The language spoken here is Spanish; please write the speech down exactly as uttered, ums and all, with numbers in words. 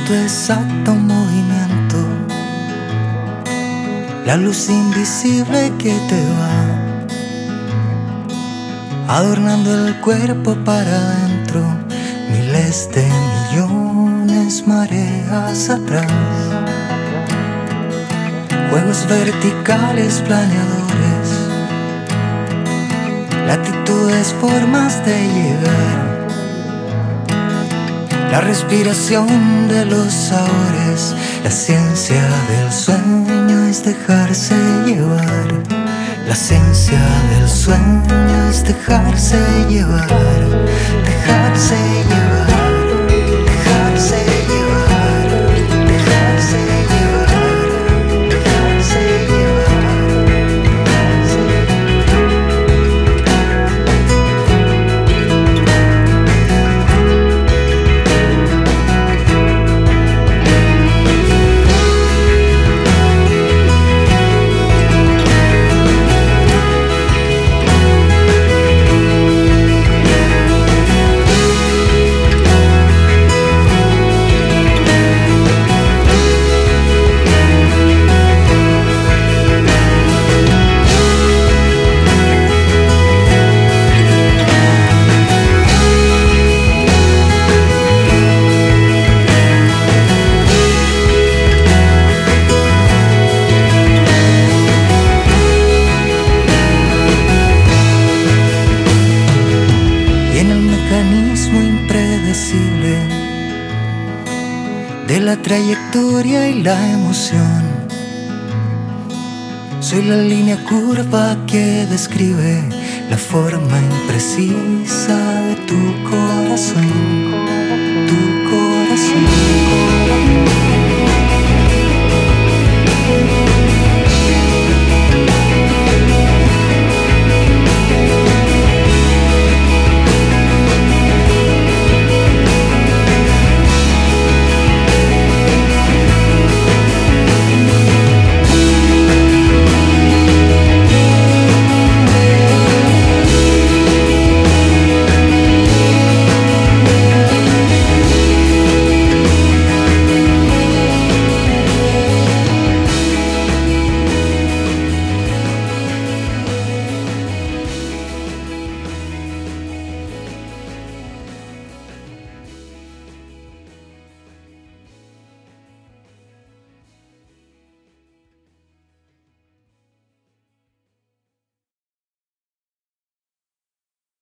tu exacto movimiento, la luz invisible que te va adornando el cuerpo para adentro, miles de millones mareas atrás, juegos verticales planeadores, latitudes, formas de llegar, la respiración de los sabores. La ciencia del sueño es dejarse llevar. La ciencia del sueño es dejarse llevar, dejarse llevar, dejarse llevar, dejarse llevar, dejarse llevar. De la trayectoria y la emoción, soy la línea curva que describe la forma imprecisa de tu corazón, tu corazón.